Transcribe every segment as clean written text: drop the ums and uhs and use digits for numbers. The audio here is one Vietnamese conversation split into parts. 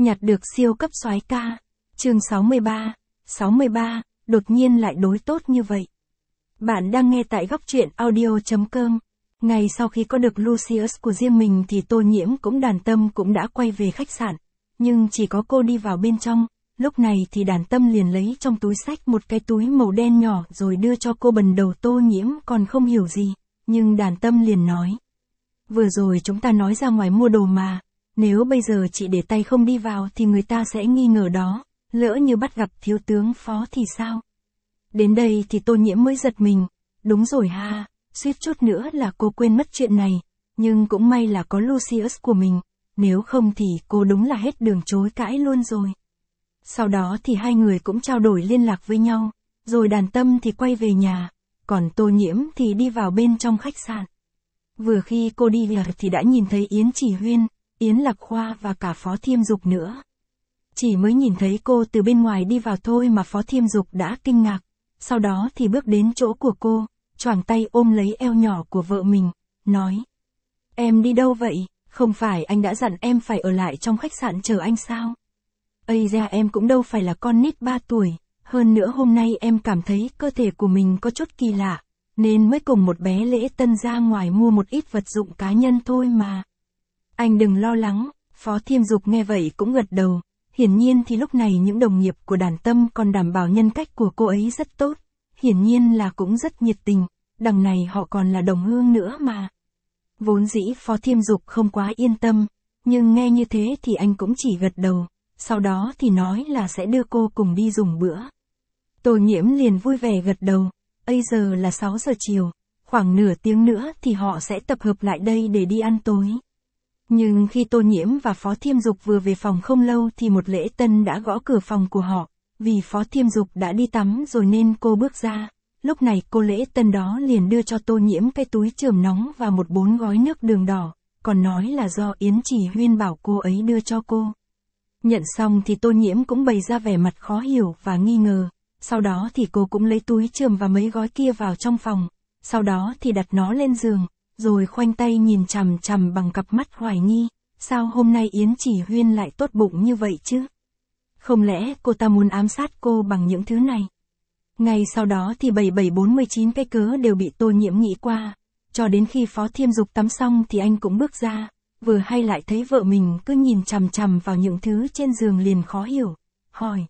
Nhặt được siêu cấp soái ca. Chương 63, đột nhiên lại đối tốt như vậy. Bạn đang nghe tại góc truyện audio.com. Ngay sau khi có được Lucius của riêng mình thì Tô Nhiễm cũng Đàn Tâm cũng đã quay về khách sạn. Nhưng chỉ có cô đi vào bên trong, lúc này thì Đàn Tâm liền lấy trong túi xách một cái túi màu đen nhỏ rồi đưa cho cô. Bần đầu Tô Nhiễm còn không hiểu gì, nhưng Đàn Tâm liền nói. Vừa rồi chúng ta nói ra ngoài mua đồ mà, nếu bây giờ chị để tay không đi vào thì người ta sẽ nghi ngờ đó, lỡ như bắt gặp thiếu tướng Phó thì sao? Đến đây thì Tô Nhiễm mới giật mình, đúng rồi ha, suýt chút nữa là cô quên mất chuyện này, nhưng cũng may là có Lucius của mình, nếu không thì cô đúng là hết đường chối cãi luôn rồi. Sau đó thì hai người cũng trao đổi liên lạc với nhau, rồi Đàn Tâm thì quay về nhà, còn Tô Nhiễm thì đi vào bên trong khách sạn. Vừa khi cô đi vào thì đã nhìn thấy Yến Chỉ Huyên, Yến Lạc Khoa và cả Phó Thiêm Dục nữa. Chỉ mới nhìn thấy cô từ bên ngoài đi vào thôi mà Phó Thiêm Dục đã kinh ngạc, sau đó thì bước đến chỗ của cô, choàng tay ôm lấy eo nhỏ của vợ mình, nói. Em đi đâu vậy, không phải anh đã dặn em phải ở lại trong khách sạn chờ anh sao? Ây da, em cũng đâu phải là con nít 3 tuổi, hơn nữa hôm nay em cảm thấy cơ thể của mình có chút kỳ lạ, nên mới cùng một bé Lễ Tân ra ngoài mua một ít vật dụng cá nhân thôi mà. Anh đừng lo lắng, Phó Thiêm Dục nghe vậy cũng gật đầu, hiển nhiên thì lúc này những đồng nghiệp của Đàn Tâm còn đảm bảo nhân cách của cô ấy rất tốt, hiển nhiên là cũng rất nhiệt tình, đằng này họ còn là đồng hương nữa mà. Vốn dĩ Phó Thiêm Dục không quá yên tâm, nhưng nghe như thế thì anh cũng chỉ gật đầu, sau đó thì nói là sẽ đưa cô cùng đi dùng bữa. Tô Nhiễm liền vui vẻ gật đầu, bây giờ là 6 giờ chiều, khoảng nửa tiếng nữa thì họ sẽ tập hợp lại đây để đi ăn tối. Nhưng khi Tô Nhiễm và Phó Thiêm Dục vừa về phòng không lâu thì một Lễ Tân đã gõ cửa phòng của họ, vì Phó Thiêm Dục đã đi tắm rồi nên cô bước ra. Lúc này cô Lễ Tân đó liền đưa cho Tô Nhiễm cái túi chườm nóng và 4 gói nước đường đỏ, còn nói là do Yến Chỉ Huyên bảo cô ấy đưa cho cô. Nhận xong thì Tô Nhiễm cũng bày ra vẻ mặt khó hiểu và nghi ngờ, sau đó thì cô cũng lấy túi chườm và mấy gói kia vào trong phòng, sau đó thì đặt nó lên giường, rồi khoanh tay nhìn chằm chằm bằng cặp mắt hoài nghi, sao hôm nay Yến Chỉ Huyên lại tốt bụng như vậy chứ? Không lẽ cô ta muốn ám sát cô bằng những thứ này? Ngay sau đó thì 7749 cái cớ đều bị Tô Nhiễm nghĩ qua, cho đến khi Phó Thiêm Dục tắm xong thì anh cũng bước ra, vừa hay lại thấy vợ mình cứ nhìn chằm chằm vào những thứ trên giường liền khó hiểu, hỏi.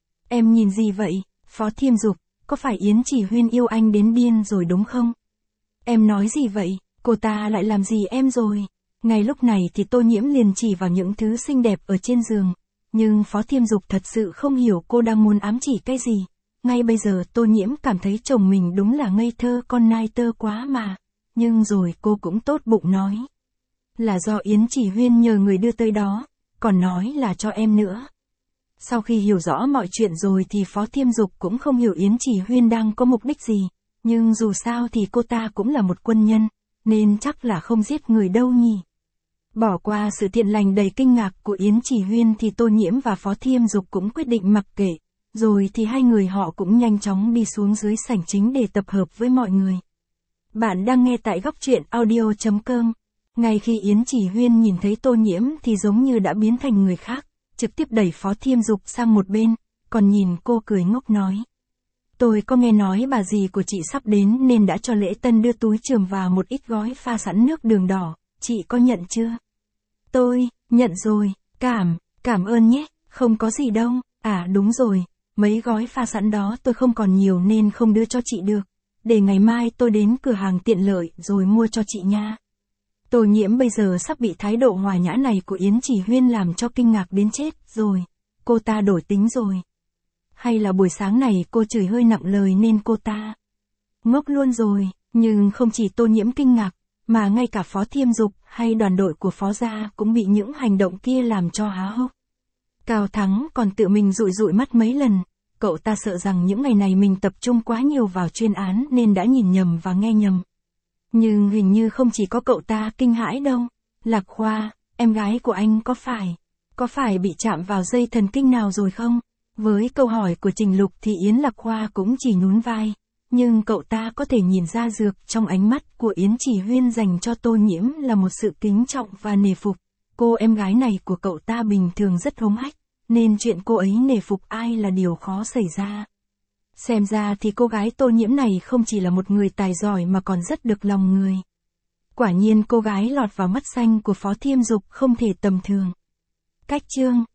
Em nhìn gì vậy, Phó Thiêm Dục, có phải Yến Chỉ Huyên yêu anh đến điên rồi đúng không? Em nói gì vậy, cô ta lại làm gì em rồi? Ngay lúc này thì Tô Nhiễm liền chỉ vào những thứ xinh đẹp ở trên giường, nhưng Phó Thiêm Dục thật sự không hiểu cô đang muốn ám chỉ cái gì. Ngay bây giờ Tô Nhiễm cảm thấy chồng mình đúng là ngây thơ con nai tơ quá mà, nhưng rồi cô cũng tốt bụng nói. Là do Yến Chỉ Huyên nhờ người đưa tới đó, còn nói là cho em nữa. Sau khi hiểu rõ mọi chuyện rồi thì Phó Thiêm Dục cũng không hiểu Yến Chỉ Huyên đang có mục đích gì, nhưng dù sao thì cô ta cũng là một quân nhân, nên chắc là không giết người đâu nhỉ. Bỏ qua sự thiện lành đầy kinh ngạc của Yến Chỉ Huyên thì Tô Nhiễm và Phó Thiêm Dục cũng quyết định mặc kệ, rồi thì hai người họ cũng nhanh chóng đi xuống dưới sảnh chính để tập hợp với mọi người. Bạn đang nghe tại góc truyện audio.com. Ngay khi Yến Chỉ Huyên nhìn thấy Tô Nhiễm thì giống như đã biến thành người khác, trực tiếp đẩy Phó Thiêm Dục sang một bên, còn nhìn cô cười ngốc nói. Tôi có nghe nói bà dì của chị sắp đến nên đã cho Lễ Tân đưa túi chườm và một ít gói pha sẵn nước đường đỏ, chị có nhận chưa? Tôi, nhận rồi, cảm ơn nhé, không có gì đâu, à đúng rồi, mấy gói pha sẵn đó tôi không còn nhiều nên không đưa cho chị được, để ngày mai tôi đến cửa hàng tiện lợi rồi mua cho chị nha. Tô Nhiễm bây giờ sắp bị thái độ hòa nhã này của Yến Chỉ Huyên làm cho kinh ngạc đến chết rồi, cô ta đổi tính rồi. Hay là buổi sáng này cô chửi hơi nặng lời nên cô ta ngốc luôn rồi, nhưng không chỉ Tô Nhiễm kinh ngạc, mà ngay cả Phó Thiêm Dục hay đoàn đội của Phó gia cũng bị những hành động kia làm cho há hốc. Cao Thắng còn tự mình dụi mắt mấy lần, cậu ta sợ rằng những ngày này mình tập trung quá nhiều vào chuyên án nên đã nhìn nhầm và nghe nhầm. Nhưng hình như không chỉ có cậu ta kinh hãi đâu, Lạc Khoa, em gái của anh có phải bị chạm vào dây thần kinh nào rồi không? Với câu hỏi của Trình Lục thì Yến Lạc Khoa cũng chỉ nhún vai, nhưng cậu ta có thể nhìn ra được trong ánh mắt của Yến Chỉ Huyên dành cho Tô Nhiễm là một sự kính trọng và nể phục, Cô em gái này của cậu ta bình thường rất hống hách, nên chuyện cô ấy nể phục ai là điều khó xảy ra. Xem ra thì cô gái Tô Nhiễm này không chỉ là một người tài giỏi mà còn rất được lòng người. Quả nhiên cô gái lọt vào mắt xanh của Phó Thiêm Dục không thể tầm thường. Cách chương